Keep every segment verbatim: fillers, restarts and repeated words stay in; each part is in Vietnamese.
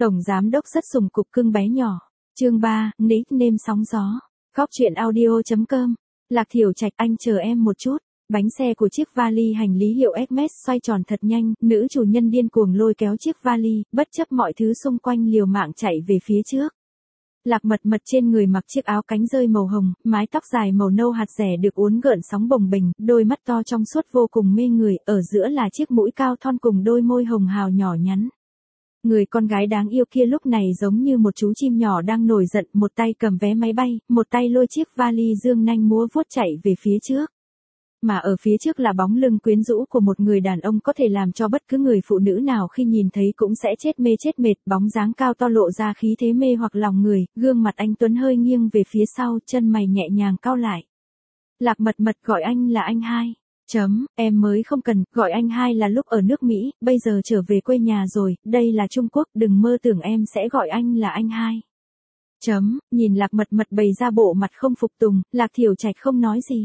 Tổng giám đốc rất sùng cục cưng bé nhỏ. Chương ba, nickname sóng gió. Góc truyện audio chấm com. Lạc Thiểu Trạch, anh chờ em một chút. Bánh xe của chiếc vali hành lý hiệu Hermes xoay tròn thật nhanh, nữ chủ nhân điên cuồng lôi kéo chiếc vali, bất chấp mọi thứ xung quanh liều mạng chạy về phía trước. Lạc Mật Mật trên người mặc chiếc áo cánh rơi màu hồng, mái tóc dài màu nâu hạt rẻ được uốn gợn sóng bồng bềnh, đôi mắt to trong suốt vô cùng mê người, ở giữa là chiếc mũi cao thon cùng đôi môi hồng hào nhỏ nhắn. Người con gái đáng yêu kia lúc này giống như một chú chim nhỏ đang nổi giận, một tay cầm vé máy bay, một tay lôi chiếc vali dương nanh múa vuốt chạy về phía trước. Mà ở phía trước là bóng lưng quyến rũ của một người đàn ông có thể làm cho bất cứ người phụ nữ nào khi nhìn thấy cũng sẽ chết mê chết mệt, bóng dáng cao to lộ ra khí thế mê hoặc lòng người, gương mặt anh tuấn hơi nghiêng về phía sau, chân mày nhẹ nhàng cau lại. Lạc Mật Mật gọi anh là anh hai. Chấm, em mới không cần, gọi anh hai là lúc ở nước Mỹ, bây giờ trở về quê nhà rồi, đây là Trung Quốc, đừng mơ tưởng em sẽ gọi anh là anh hai. Chấm, nhìn Lạc Mật Mật bày ra bộ mặt không phục tùng, Lạc Thiểu Trạch không nói gì.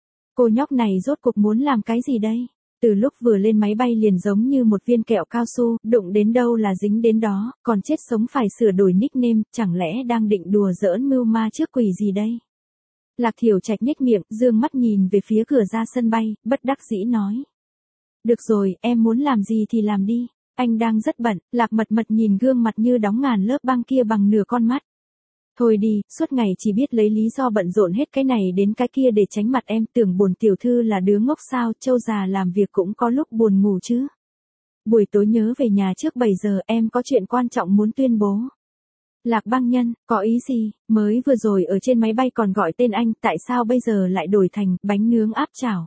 Cô nhóc này rốt cuộc muốn làm cái gì đây? Từ lúc vừa lên máy bay liền giống như một viên kẹo cao su, đụng đến đâu là dính đến đó, còn chết sống phải sửa đổi nickname, chẳng lẽ đang định đùa giỡn mưu ma trước quỷ gì đây? Lạc Thiểu Trạch nhếch miệng, dương mắt nhìn về phía cửa ra sân bay, bất đắc dĩ nói. Được rồi, em muốn làm gì thì làm đi, anh đang rất bận. Lạc Mật Mật nhìn gương mặt như đóng ngàn lớp băng kia bằng nửa con mắt. Thôi đi, suốt ngày chỉ biết lấy lý do bận rộn hết cái này đến cái kia để tránh mặt em, tưởng bổn tiểu thư là đứa ngốc sao, trâu già làm việc cũng có lúc buồn ngủ chứ. Buổi tối nhớ về nhà trước bảy giờ, em có chuyện quan trọng muốn tuyên bố. Lạc Băng Nhân, có ý gì, mới vừa rồi ở trên máy bay còn gọi tên anh, tại sao bây giờ lại đổi thành bánh nướng áp chảo?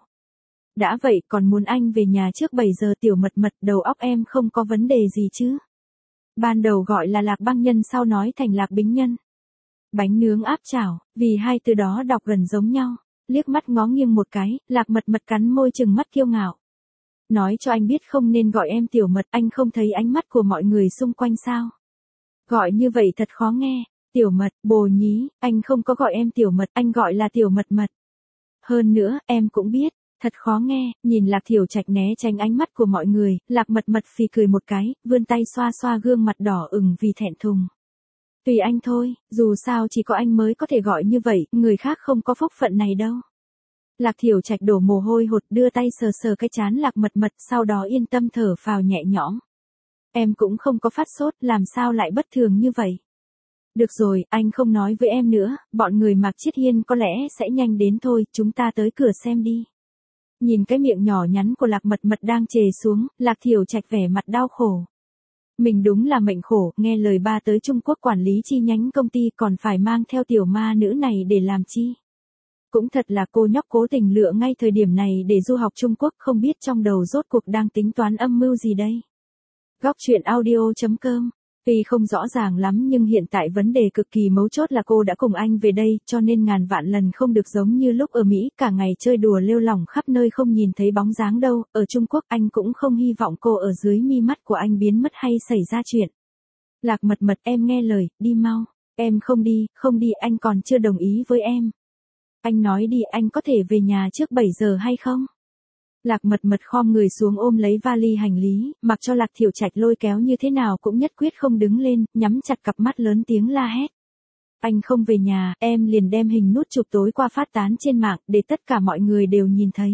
Đã vậy còn muốn anh về nhà trước bảy giờ, Tiểu Mật Mật, đầu óc em không có vấn đề gì chứ? Ban đầu gọi là Lạc Băng Nhân, sau nói thành Lạc Bính Nhân. Bánh nướng áp chảo, vì hai từ đó đọc gần giống nhau. Liếc mắt ngó nghiêng một cái, Lạc Mật Mật cắn môi trừng mắt kiêu ngạo. Nói cho anh biết không nên gọi em Tiểu Mật, anh không thấy ánh mắt của mọi người xung quanh sao? Gọi như vậy thật khó nghe. Tiểu Mật, bồ nhí, anh không có gọi em Tiểu Mật, anh gọi là Tiểu Mật Mật. Hơn nữa, em cũng biết, thật khó nghe. Nhìn Lạc Thiểu Trạch né tránh ánh mắt của mọi người, Lạc Mật Mật phì cười một cái, vươn tay xoa xoa gương mặt đỏ ửng vì thẹn thùng. Tùy anh thôi, dù sao chỉ có anh mới có thể gọi như vậy, người khác không có phúc phận này đâu. Lạc Thiểu Trạch đổ mồ hôi hột, đưa tay sờ sờ cái trán Lạc Mật Mật, sau đó yên tâm thở phào nhẹ nhõm. Em cũng không có phát sốt, làm sao lại bất thường như vậy? Được rồi, anh không nói với em nữa, bọn người Mạc Chiết Hiên có lẽ sẽ nhanh đến thôi, chúng ta tới cửa xem đi. Nhìn cái miệng nhỏ nhắn của Lạc Mật Mật đang trề xuống, Lạc Thiểu Trạch vẻ mặt đau khổ. Mình đúng là mệnh khổ, nghe lời ba tới Trung Quốc quản lý chi nhánh công ty còn phải mang theo tiểu ma nữ này để làm chi. Cũng thật là cô nhóc cố tình lựa ngay thời điểm này để du học Trung Quốc, không biết trong đầu rốt cuộc đang tính toán âm mưu gì đây. Góc truyện audio chấm com. Tuy không rõ ràng lắm nhưng hiện tại vấn đề cực kỳ mấu chốt là cô đã cùng anh về đây, cho nên ngàn vạn lần không được giống như lúc ở Mỹ, cả ngày chơi đùa lêu lỏng khắp nơi không nhìn thấy bóng dáng đâu. Ở Trung Quốc anh cũng không hy vọng cô ở dưới mi mắt của anh biến mất hay xảy ra chuyện. Lạc Mật Mật, em nghe lời, đi mau. Em không đi, không đi, anh còn chưa đồng ý với em. Anh nói đi, anh có thể về nhà trước bảy giờ hay không? Lạc Mật Mật khom người xuống ôm lấy vali hành lý, mặc cho Lạc Thiểu Trạch lôi kéo như thế nào cũng nhất quyết không đứng lên, nhắm chặt cặp mắt lớn tiếng la hét. Anh không về nhà, em liền đem hình nút chụp tối qua phát tán trên mạng, để tất cả mọi người đều nhìn thấy.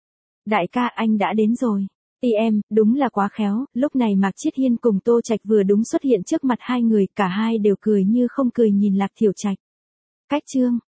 Đại ca, anh đã đến rồi. Tì em, đúng là quá khéo, lúc này Mạc Chiết Hiên cùng Tô Trạch vừa đúng xuất hiện trước mặt hai người, cả hai đều cười như không cười nhìn Lạc Thiểu Trạch. Cách chương.